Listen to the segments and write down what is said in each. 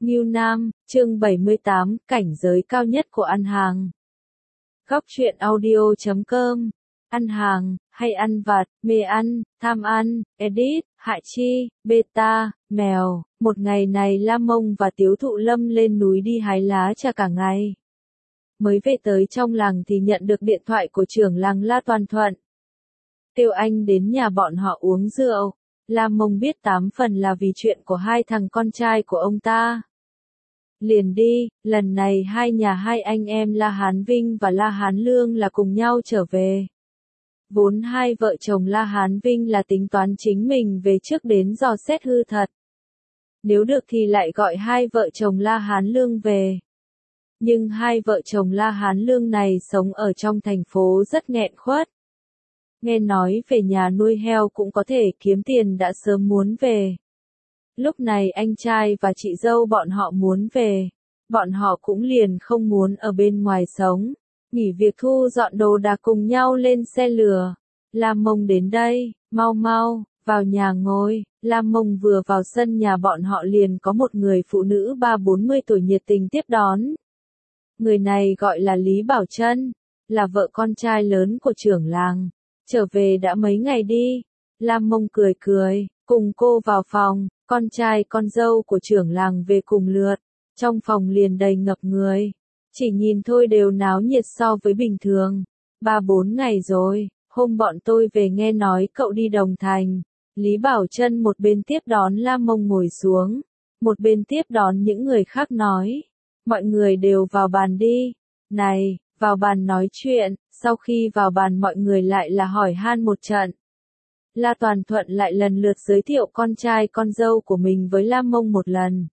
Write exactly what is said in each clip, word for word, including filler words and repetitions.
Ngưu Nam, chương bảy mươi tám, cảnh giới cao nhất của ăn hàng. Góc truyện audio chấm com. Ăn hàng, hay ăn vặt, mê ăn, tham ăn, edit, hại chi, beta, mèo. Một ngày này La Mông và Tiếu Thụ Lâm lên núi đi hái lá trà cả ngày. Mới về tới trong làng thì nhận được điện thoại của trưởng làng La Toàn Thuận. Kêu anh đến nhà bọn họ uống rượu. La Mông biết tám phần là vì chuyện của hai thằng con trai của ông ta. Liền đi, lần này hai nhà hai anh em La Hán Vinh và La Hán Lương là cùng nhau trở về. Vốn hai vợ chồng La Hán Vinh là tính toán chính mình về trước đến dò xét hư thật. Nếu được thì lại gọi hai vợ chồng La Hán Lương về. Nhưng hai vợ chồng La Hán Lương này sống ở trong thành phố rất nghẹn khuất. Nghe nói về nhà nuôi heo cũng có thể kiếm tiền đã sớm muốn về. Lúc này anh trai và chị dâu bọn họ muốn về. Bọn họ cũng liền không muốn ở bên ngoài sống. Nghỉ việc thu dọn đồ đạc cùng nhau lên xe lửa. La Mông đến đây, mau mau, vào nhà ngồi. La Mông vừa vào sân nhà bọn họ liền có một người phụ nữ ba bốn mươi tuổi nhiệt tình tiếp đón. Người này gọi là Lý Bảo Trân, là vợ con trai lớn của trưởng làng. Trở về đã mấy ngày đi. La Mông cười cười, cùng cô vào phòng. Con trai con dâu của trưởng làng về cùng lượt. Trong phòng liền đầy ngập người. Chỉ nhìn thôi đều náo nhiệt so với bình thường. Ba bốn ngày rồi, hôm bọn tôi về nghe nói cậu đi Đồng Thành. Lý Bảo Trân một bên tiếp đón La Mông ngồi xuống. Một bên tiếp đón những người khác nói. Mọi người đều vào bàn đi. Này, vào bàn nói chuyện. Sau khi vào bàn mọi người lại là hỏi han một trận. La Toàn Thuận lại lần lượt giới thiệu con trai con dâu của mình với La Mông một lần.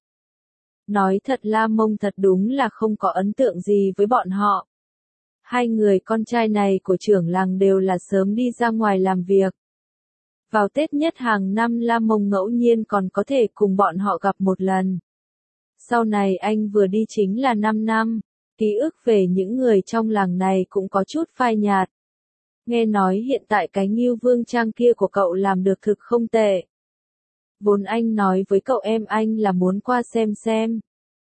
Nói thật La Mông thật đúng là không có ấn tượng gì với bọn họ. Hai người con trai này của trưởng làng đều là sớm đi ra ngoài làm việc. Vào Tết nhất hàng năm La Mông ngẫu nhiên còn có thể cùng bọn họ gặp một lần. Sau này anh vừa đi chính là năm năm, ký ức về những người trong làng này cũng có chút phai nhạt. Nghe nói hiện tại cái Ngưu Vương Trang kia của cậu làm được thực không tệ. Vốn anh nói với cậu em anh là muốn qua xem xem.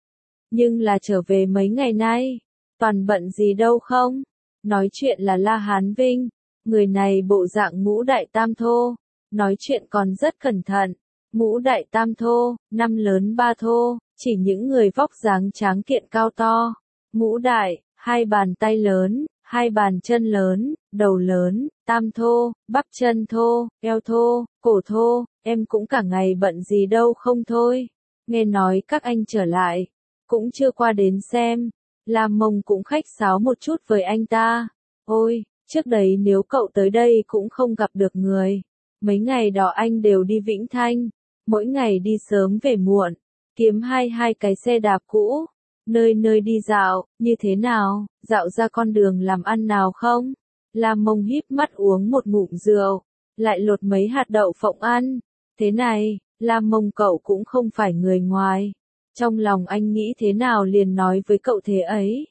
Nhưng là trở về mấy ngày nay, toàn bận gì đâu không? Nói chuyện là La Hán Vinh, người này bộ dạng ngũ đại tam thô, nói chuyện còn rất cẩn thận. Ngũ đại tam thô, năm lớn ba thô, chỉ những người vóc dáng tráng kiện cao to. Ngũ đại, hai bàn tay lớn, hai bàn chân lớn, đầu lớn, tam thô, bắp chân thô, eo thô, cổ thô, em cũng cả ngày bận gì đâu không thôi. Nghe nói các anh trở lại, cũng chưa qua đến xem. La Mông cũng khách sáo một chút với anh ta. Ôi, trước đấy nếu cậu tới đây cũng không gặp được người. Mấy ngày đó anh đều đi Vĩnh Thanh, mỗi ngày đi sớm về muộn, kiếm hai hai cái xe đạp cũ. Nơi nơi đi dạo, như thế nào, dạo ra con đường làm ăn nào không? La Mông híp mắt uống một ngụm rượu, lại lột mấy hạt đậu phộng ăn. Thế này, La Mông cậu cũng không phải người ngoài. Trong lòng anh nghĩ thế nào liền nói với cậu thế ấy.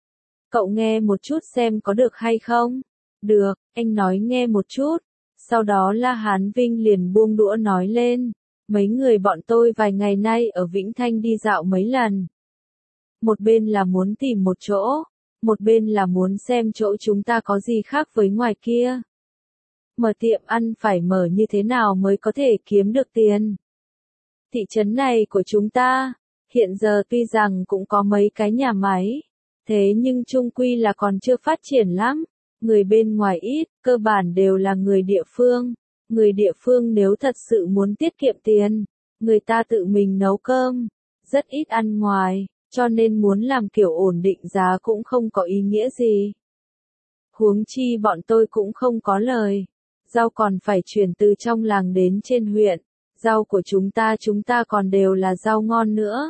Cậu nghe một chút xem có được hay không? Được, anh nói nghe một chút. Sau đó La Hán Vinh liền buông đũa nói lên. Mấy người bọn tôi vài ngày nay ở Vĩnh Thanh đi dạo mấy lần. Một bên là muốn tìm một chỗ, một bên là muốn xem chỗ chúng ta có gì khác với ngoài kia. Mở tiệm ăn phải mở như thế nào mới có thể kiếm được tiền. Thị trấn này của chúng ta, hiện giờ tuy rằng cũng có mấy cái nhà máy, thế nhưng chung quy là còn chưa phát triển lắm. Người bên ngoài ít, cơ bản đều là người địa phương. Người địa phương nếu thật sự muốn tiết kiệm tiền, người ta tự mình nấu cơm, rất ít ăn ngoài. Cho nên muốn làm kiểu ổn định giá cũng không có ý nghĩa gì. Huống chi bọn tôi cũng không có lời. Rau còn phải chuyển từ trong làng đến trên huyện. Rau của chúng ta chúng ta còn đều là rau ngon nữa.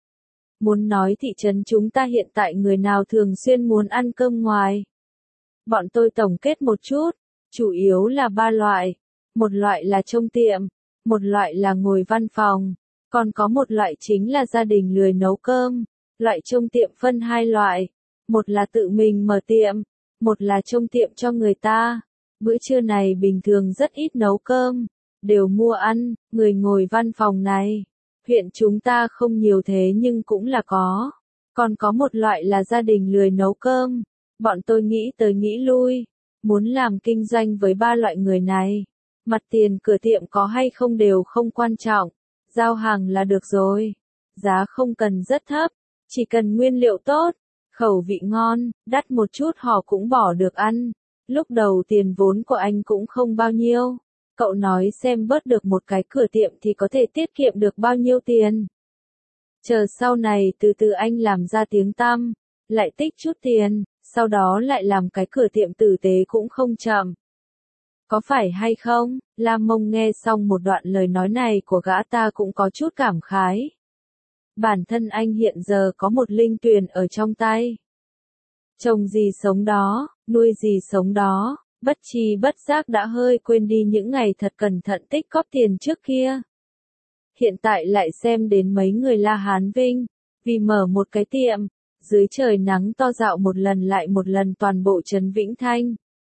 Muốn nói thị trấn chúng ta hiện tại người nào thường xuyên muốn ăn cơm ngoài. Bọn tôi tổng kết một chút. Chủ yếu là ba loại. Một loại là trông tiệm. Một loại là ngồi văn phòng. Còn có một loại chính là gia đình lười nấu cơm. Loại trông tiệm phân hai loại. Một là tự mình mở tiệm. Một là trông tiệm cho người ta. Bữa trưa này bình thường rất ít nấu cơm. Đều mua ăn, người ngồi văn phòng này. Huyện chúng ta không nhiều thế nhưng cũng là có. Còn có một loại là gia đình lười nấu cơm. Bọn tôi nghĩ tới nghĩ lui. Muốn làm kinh doanh với ba loại người này. Mặt tiền cửa tiệm có hay không đều không quan trọng. Giao hàng là được rồi. Giá không cần rất thấp. Chỉ cần nguyên liệu tốt. Khẩu vị ngon, đắt một chút họ cũng bỏ được ăn. Lúc đầu tiền vốn của anh cũng không bao nhiêu. Cậu nói xem bớt được một cái cửa tiệm thì có thể tiết kiệm được bao nhiêu tiền. Chờ sau này từ từ anh làm ra tiếng tăm, lại tích chút tiền, sau đó lại làm cái cửa tiệm tử tế cũng không chậm. Có phải hay không? Lam Mông nghe xong một đoạn lời nói này của gã ta cũng có chút cảm khái. Bản thân anh hiện giờ có một linh tuyền ở trong tay. Trồng gì sống đó, nuôi gì sống đó, bất tri bất giác đã hơi quên đi những ngày thật cẩn thận tích góp tiền trước kia. Hiện tại lại xem đến mấy người La Hán Vinh, vì mở một cái tiệm, dưới trời nắng to dạo một lần lại một lần toàn bộ trấn Vĩnh Thanh.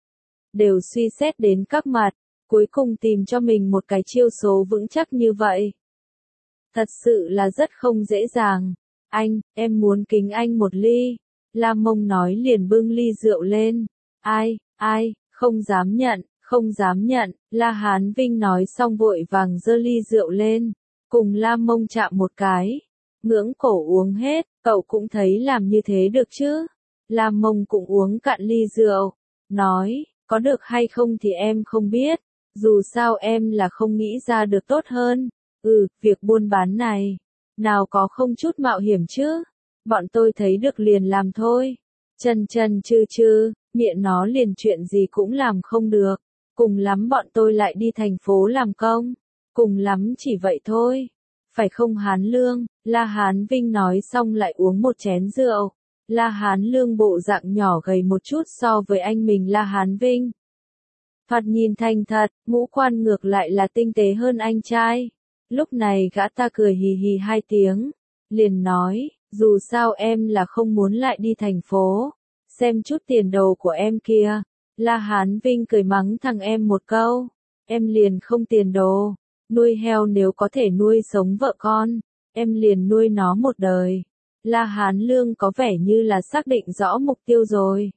Đều suy xét đến các mặt, cuối cùng tìm cho mình một cái chiêu số vững chắc như vậy. Thật sự là rất không dễ dàng. Anh, em muốn kính anh một ly. Lam Mông nói liền bưng ly rượu lên. Ai, ai, không dám nhận, không dám nhận. La Hán Vinh nói xong vội vàng giơ ly rượu lên. Cùng Lam Mông chạm một cái. Ngưỡng cổ uống hết, cậu cũng thấy làm như thế được chứ. Lam Mông cũng uống cạn ly rượu. Nói, có được hay không thì em không biết. Dù sao em là không nghĩ ra được tốt hơn. Ừ, việc buôn bán này, nào có không chút mạo hiểm chứ. Bọn tôi thấy được liền làm thôi. Chân chân chư chư, miệng nó liền chuyện gì cũng làm không được. Cùng lắm bọn tôi lại đi thành phố làm công. Cùng lắm chỉ vậy thôi. Phải không Hán Lương? La Hán Vinh nói xong lại uống một chén rượu. La Hán Lương bộ dạng nhỏ gầy một chút so với anh mình La Hán Vinh. Thoạt nhìn thành thật, ngũ quan ngược lại là tinh tế hơn anh trai. Lúc này gã ta cười hì hì hai tiếng, liền nói, dù sao em là không muốn lại đi thành phố, xem chút tiền đồ của em kia. La Hán Vinh cười mắng thằng em một câu, em liền không tiền đồ, nuôi heo nếu có thể nuôi sống vợ con, em liền nuôi nó một đời. La Hán Lương có vẻ như là xác định rõ mục tiêu rồi.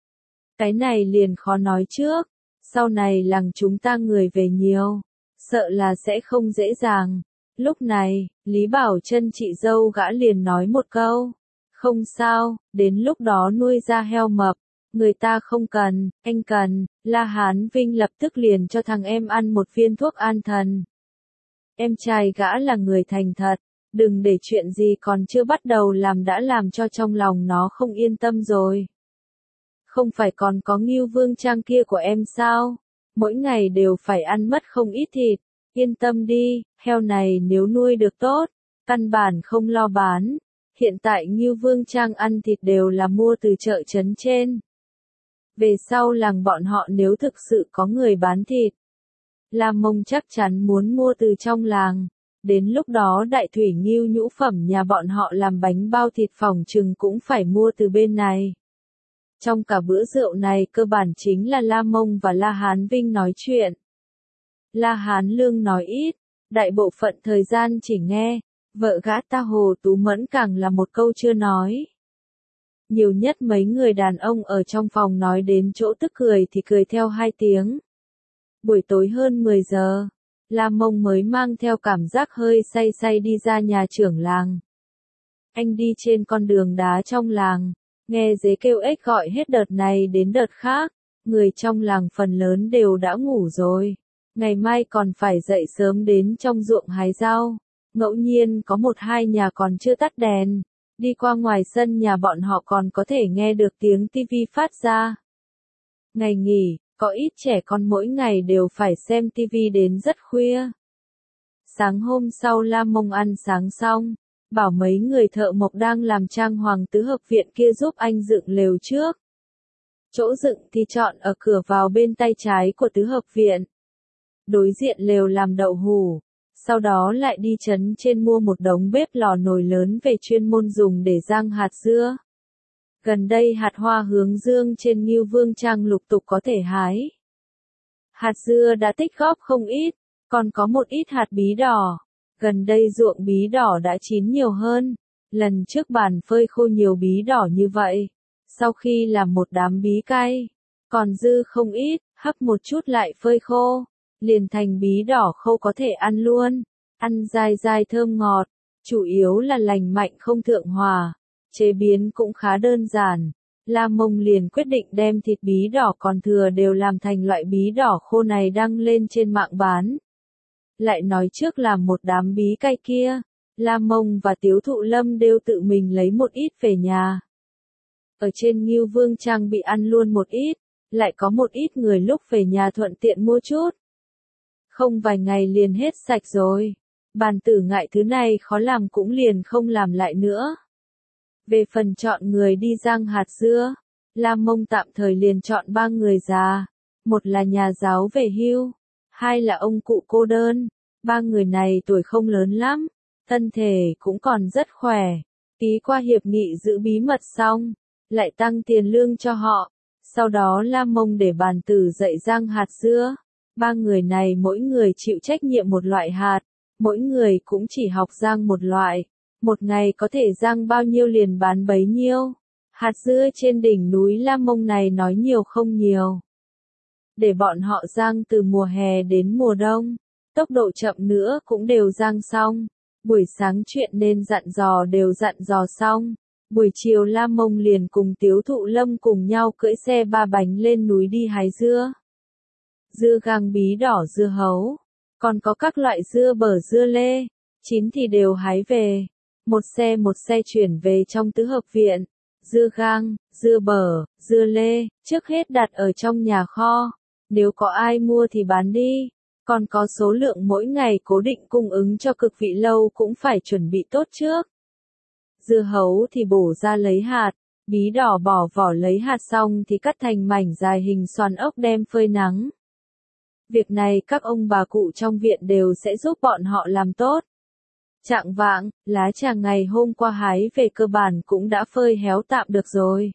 Cái này liền khó nói trước, sau này làng chúng ta người về nhiều. Sợ là sẽ không dễ dàng. Lúc này, Lý Bảo Chân chị dâu gã liền nói một câu. Không sao, đến lúc đó nuôi ra heo mập. Người ta không cần, anh cần. La Hán Vinh lập tức liền cho thằng em ăn một viên thuốc an thần. Em trai gã là người thành thật. Đừng để chuyện gì còn chưa bắt đầu làm đã làm cho trong lòng nó không yên tâm rồi. Không phải còn có Ngưu Vương Trang kia của em sao? Mỗi ngày đều phải ăn mất không ít thịt. Yên tâm đi, heo này nếu nuôi được tốt, căn bản không lo bán. Hiện tại Ngưu Vương Trang ăn thịt đều là mua từ chợ trấn trên. Về sau làng bọn họ nếu thực sự có người bán thịt, Lam Mông chắc chắn muốn mua từ trong làng. Đến lúc đó đại thủy ngưu nhũ phẩm nhà bọn họ làm bánh bao thịt phỏng chừng cũng phải mua từ bên này. Trong cả bữa rượu này cơ bản chính là La Mông và La Hán Vinh nói chuyện. La Hán Lương nói ít, đại bộ phận thời gian chỉ nghe, vợ gã ta Hồ Tú Mẫn càng là một câu chưa nói. Nhiều nhất mấy người đàn ông ở trong phòng nói đến chỗ tức cười thì cười theo hai tiếng. Buổi tối hơn mười giờ, La Mông mới mang theo cảm giác hơi say say đi ra nhà trưởng làng. Anh đi trên con đường đá trong làng. Nghe dế kêu ếch gọi hết đợt này đến đợt khác, người trong làng phần lớn đều đã ngủ rồi. Ngày mai còn phải dậy sớm đến trong ruộng hái rau. Ngẫu nhiên có một hai nhà còn chưa tắt đèn. Đi qua ngoài sân nhà bọn họ còn có thể nghe được tiếng tivi phát ra. Ngày nghỉ, có ít trẻ con mỗi ngày đều phải xem tivi đến rất khuya. Sáng hôm sau La Mông ăn sáng xong. Bảo mấy người thợ mộc đang làm trang hoàng tứ hợp viện kia giúp anh dựng lều trước. Chỗ dựng thì chọn ở cửa vào bên tay trái của tứ hợp viện. Đối diện lều làm đậu hủ. Sau đó lại đi trấn trên mua một đống bếp lò nồi lớn về chuyên môn dùng để rang hạt dưa. Gần đây hạt hoa hướng dương trên Ngưu Vương Trang lục tục có thể hái. Hạt dưa đã tích góp không ít, còn có một ít hạt bí đỏ. Gần đây ruộng bí đỏ đã chín nhiều hơn, lần trước bàn phơi khô nhiều bí đỏ như vậy. Sau khi làm một đám bí cay, còn dư không ít, hấp một chút lại phơi khô, liền thành bí đỏ khô có thể ăn luôn, ăn dai dai thơm ngọt, chủ yếu là lành mạnh không thượng hòa, chế biến cũng khá đơn giản. La Mông liền quyết định đem thịt bí đỏ còn thừa đều làm thành loại bí đỏ khô này đăng lên trên mạng bán. Lại nói trước làm một đám bí cay kia, La Mông và Tiếu Thụ Lâm đều tự mình lấy một ít về nhà. Ở trên Ngưu Vương Trang bị ăn luôn một ít, lại có một ít người lúc về nhà thuận tiện mua chút. Không vài ngày liền hết sạch rồi, bàn tử ngại thứ này khó làm cũng liền không làm lại nữa. Về phần chọn người đi rang hạt dưa, La Mông tạm thời liền chọn ba người già, một là nhà giáo về hưu, hai là ông cụ cô đơn, ba người này tuổi không lớn lắm, thân thể cũng còn rất khỏe, ký qua hiệp nghị giữ bí mật xong, lại tăng tiền lương cho họ, sau đó La Mông để bàn tử dạy rang hạt dưa, ba người này mỗi người chịu trách nhiệm một loại hạt, mỗi người cũng chỉ học rang một loại. Một ngày có thể rang bao nhiêu liền bán bấy nhiêu. Hạt dưa trên đỉnh núi La Mông này nói nhiều không nhiều. Để bọn họ rang từ mùa hè đến mùa đông. Tốc độ chậm nữa cũng đều rang xong. Buổi sáng chuyện nên dặn dò đều dặn dò xong. Buổi chiều La Mông liền cùng Tiếu Thụ Lâm cùng nhau cưỡi xe ba bánh lên núi đi hái dưa. Dưa gang bí đỏ dưa hấu. Còn có các loại dưa bở dưa lê. Chín thì đều hái về. Một xe một xe chuyển về trong tứ hợp viện, dưa gang, dưa bở, dưa lê, trước hết đặt ở trong nhà kho, nếu có ai mua thì bán đi, còn có số lượng mỗi ngày cố định cung ứng cho cực vị lâu cũng phải chuẩn bị tốt trước. Dưa hấu thì bổ ra lấy hạt, bí đỏ bỏ vỏ lấy hạt xong thì cắt thành mảnh dài hình xoàn ốc đem phơi nắng. Việc này các ông bà cụ trong viện đều sẽ giúp bọn họ làm tốt. Chạng vạng, lá trà ngày hôm qua hái về cơ bản cũng đã phơi héo tạm được rồi.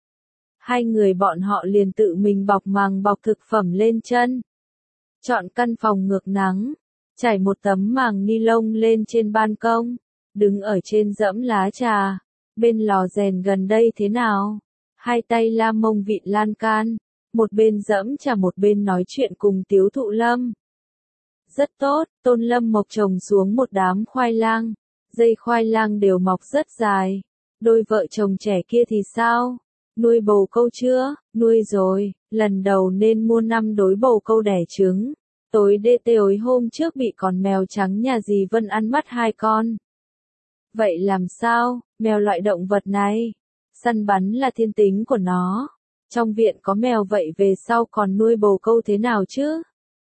Hai người bọn họ liền tự mình bọc màng bọc thực phẩm lên chân. Chọn căn phòng ngược nắng, trải một tấm màng ni lông lên trên ban công, đứng ở trên dẫm lá trà, bên lò rèn gần đây thế nào? Hai tay La Mông vịn lan can, một bên dẫm trà một bên nói chuyện cùng Tiếu Thụ Lâm. Rất tốt, Tôn Lâm mộc trồng xuống một đám khoai lang, dây khoai lang đều mọc rất dài. Đôi vợ chồng trẻ kia thì sao? Nuôi bồ câu chưa? Nuôi rồi, lần đầu nên mua năm đối bồ câu đẻ trứng. Tối đê tối hôm trước bị con mèo trắng nhà dì Vân ăn mất hai con. Vậy làm sao, mèo loại động vật này? Săn bắn là thiên tính của nó. Trong viện có mèo vậy về sau còn nuôi bồ câu thế nào chứ?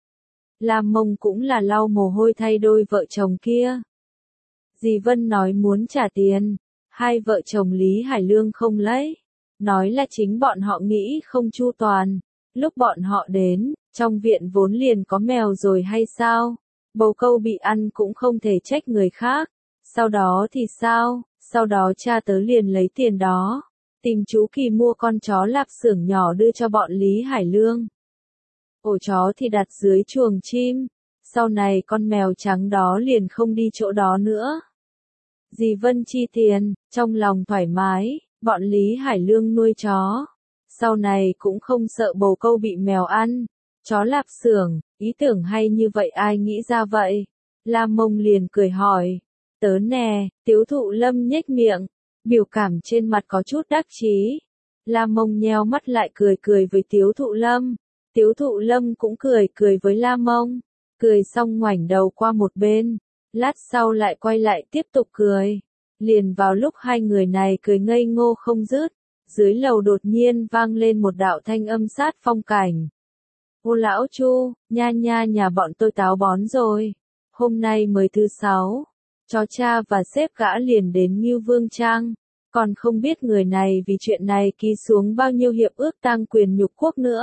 La Mông cũng là lau mồ hôi thay đôi vợ chồng kia. Dì Vân nói muốn trả tiền, hai vợ chồng Lý Hải Lương không lấy, nói là chính bọn họ nghĩ không chu toàn. Lúc bọn họ đến, trong viện vốn liền có mèo rồi hay sao? Bồ câu bị ăn cũng không thể trách người khác. Sau đó thì sao? Sau đó cha tớ liền lấy tiền đó, tìm chú Kỳ mua con chó lạp xưởng nhỏ đưa cho bọn Lý Hải Lương. Ổ chó thì đặt dưới chuồng chim, sau này con mèo trắng đó liền không đi chỗ đó nữa. Dì Vân chi tiền, trong lòng thoải mái, bọn Lý Hải Lương nuôi chó. Sau này cũng không sợ bồ câu bị mèo ăn. Chó lạp xưởng, ý tưởng hay như vậy ai nghĩ ra vậy? La Mông liền cười hỏi. Tớ nè, Tiếu Thụ Lâm nhếch miệng, biểu cảm trên mặt có chút đắc chí. La Mông nheo mắt lại cười cười với Tiếu Thụ Lâm. Tiếu Thụ Lâm cũng cười cười với La Mông, cười xong ngoảnh đầu qua một bên, lát sau lại quay lại tiếp tục cười. Liền vào lúc hai người này cười ngây ngô không dứt, dưới lầu đột nhiên vang lên một đạo thanh âm sát phong cảnh. Ô lão Chu, nha nha nhà bọn tôi táo bón rồi, hôm nay mới thứ sáu, chó cha và sếp gã liền đến Ngưu Vương Trang, còn không biết người này vì chuyện này ký xuống bao nhiêu hiệp ước tang quyền nhục quốc nữa.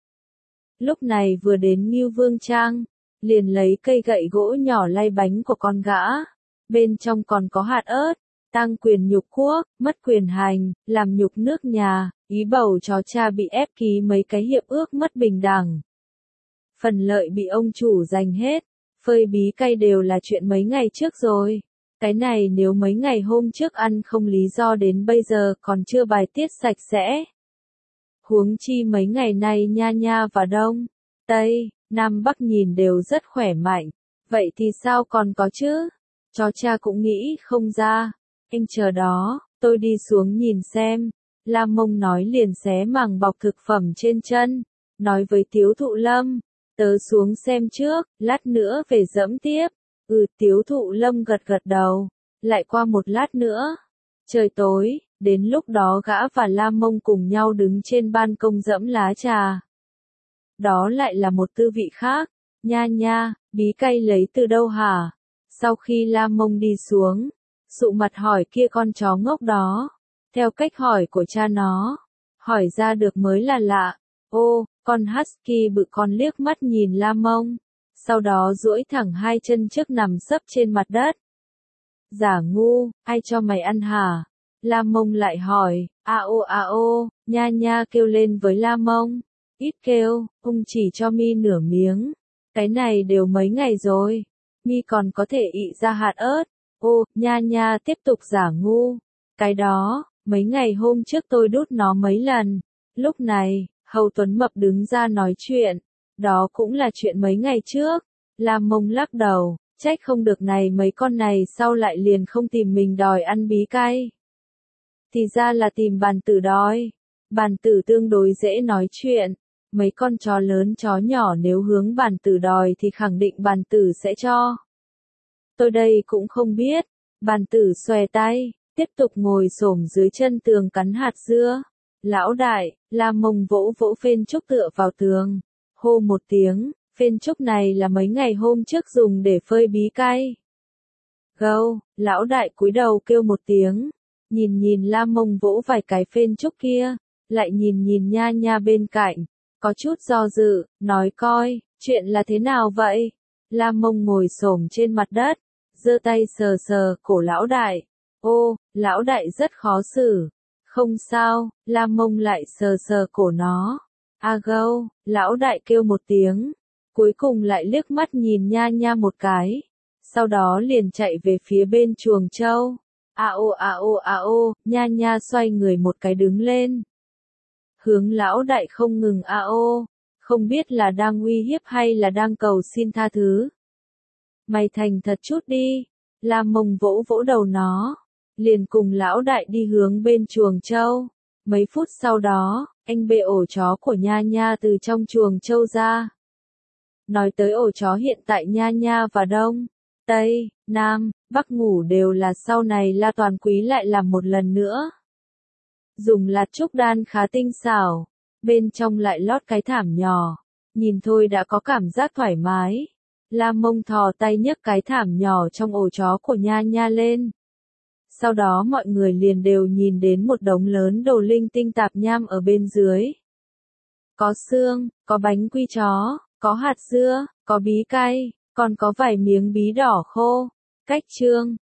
Lúc này vừa đến Ngưu Vương Trang, liền lấy cây gậy gỗ nhỏ lay bánh của con gã, bên trong còn có hạt ớt, tang quyền nhục quốc, mất quyền hành, làm nhục nước nhà, ý bầu chó cha bị ép ký mấy cái hiệp ước mất bình đẳng. Phần lợi bị ông chủ giành hết, Phơi bí cay đều là chuyện mấy ngày trước rồi. Cái này nếu mấy ngày hôm trước ăn không lý do đến bây giờ còn chưa bài tiết sạch sẽ. Huống chi mấy ngày nay Nha Nha và Đông, Tây, Nam Bắc nhìn đều rất khỏe mạnh. Vậy thì sao còn có chứ? Chó cha cũng nghĩ không ra. Anh chờ đó, tôi đi xuống nhìn xem. Lam Mông nói liền xé màng bọc thực phẩm trên chân. Nói với Tiếu Thụ Lâm, tớ xuống xem trước, lát nữa về dẫm tiếp. Ừ, Tiếu Thụ Lâm gật gật đầu. Lại qua một lát nữa. Trời tối, đến lúc đó gã và Lam Mông cùng nhau đứng trên ban công dẫm lá trà. Đó lại là một tư vị khác. Nha Nha, bí cay lấy từ đâu hả? Sau khi Lam Mông đi xuống, sụ mặt hỏi kia con chó ngốc đó. Theo cách hỏi của cha nó, hỏi ra được mới là lạ. Ô, con husky bự con liếc mắt nhìn Lam Mông, sau đó duỗi thẳng hai chân trước nằm sấp trên mặt đất. Giả ngu, ai cho mày ăn hả? Lam Mông lại hỏi, a ô a ô, Nha Nha kêu lên với Lam Mông. Ít kêu, ông chỉ cho mi nửa miếng. Cái này đều mấy ngày rồi, mi còn có thể ị ra hạt ớt. Ô, Nha Nha tiếp tục giả ngu. Cái đó, mấy ngày hôm trước tôi đút nó mấy lần. Lúc này, Hầu Tuấn Mập đứng ra nói chuyện. Đó cũng là chuyện mấy ngày trước. Lam Mông lắc đầu, trách không được này mấy con này sau lại liền không tìm mình đòi ăn bí cay. Thì ra là tìm bàn tử đòi. Bàn tử tương đối dễ nói chuyện. Mấy con chó lớn chó nhỏ nếu hướng bàn tử đòi thì khẳng định bàn tử sẽ cho. Tôi đây cũng không biết. Bàn tử xòe tay, tiếp tục ngồi xổm dưới chân tường cắn hạt dưa. Lão đại, Lam Mông vỗ vỗ phên trúc tựa vào tường. Hô một tiếng, phên trúc này là mấy ngày hôm trước dùng để phơi bí cay. Gâu, lão đại cúi đầu kêu một tiếng. Nhìn nhìn Lam Mông vỗ vài cái phên trúc kia, lại nhìn nhìn Nha Nha bên cạnh. Có chút do dự, nói coi, chuyện là thế nào vậy? Lam Mông ngồi xổm trên mặt đất, giơ tay sờ sờ cổ lão đại. Ô, lão đại rất khó xử. Không sao, Lam Mông lại sờ sờ cổ nó. A gâu, lão đại kêu một tiếng. Cuối cùng lại liếc mắt nhìn Nha Nha một cái. Sau đó liền chạy về phía bên chuồng trâu. A ô a ô a ô, Nha Nha xoay người một cái đứng lên. Hướng lão đại không ngừng a ô, không biết là đang uy hiếp hay là đang cầu xin tha thứ. Mày thành thật chút đi. Lam Mông vỗ vỗ đầu nó, liền cùng lão đại đi hướng bên chuồng trâu. Mấy phút sau đó, anh bê ổ chó của Nha Nha từ trong chuồng trâu ra. Nói tới ổ chó hiện tại Nha Nha và Đông, Tây, Nam, Bắc ngủ đều là sau này La Toàn Quý lại làm một lần nữa. Dùng lạt trúc đan khá tinh xảo, bên trong lại lót cái thảm nhỏ, nhìn thôi đã có cảm giác thoải mái. Lam Mông thò tay nhấc cái thảm nhỏ trong ổ chó của Nha Nha lên. Sau đó mọi người liền đều nhìn đến một đống lớn đồ linh tinh tạp nham ở bên dưới. Có xương, có bánh quy chó, có hạt dưa, có bí cay, còn có vài miếng bí đỏ khô. Cách chương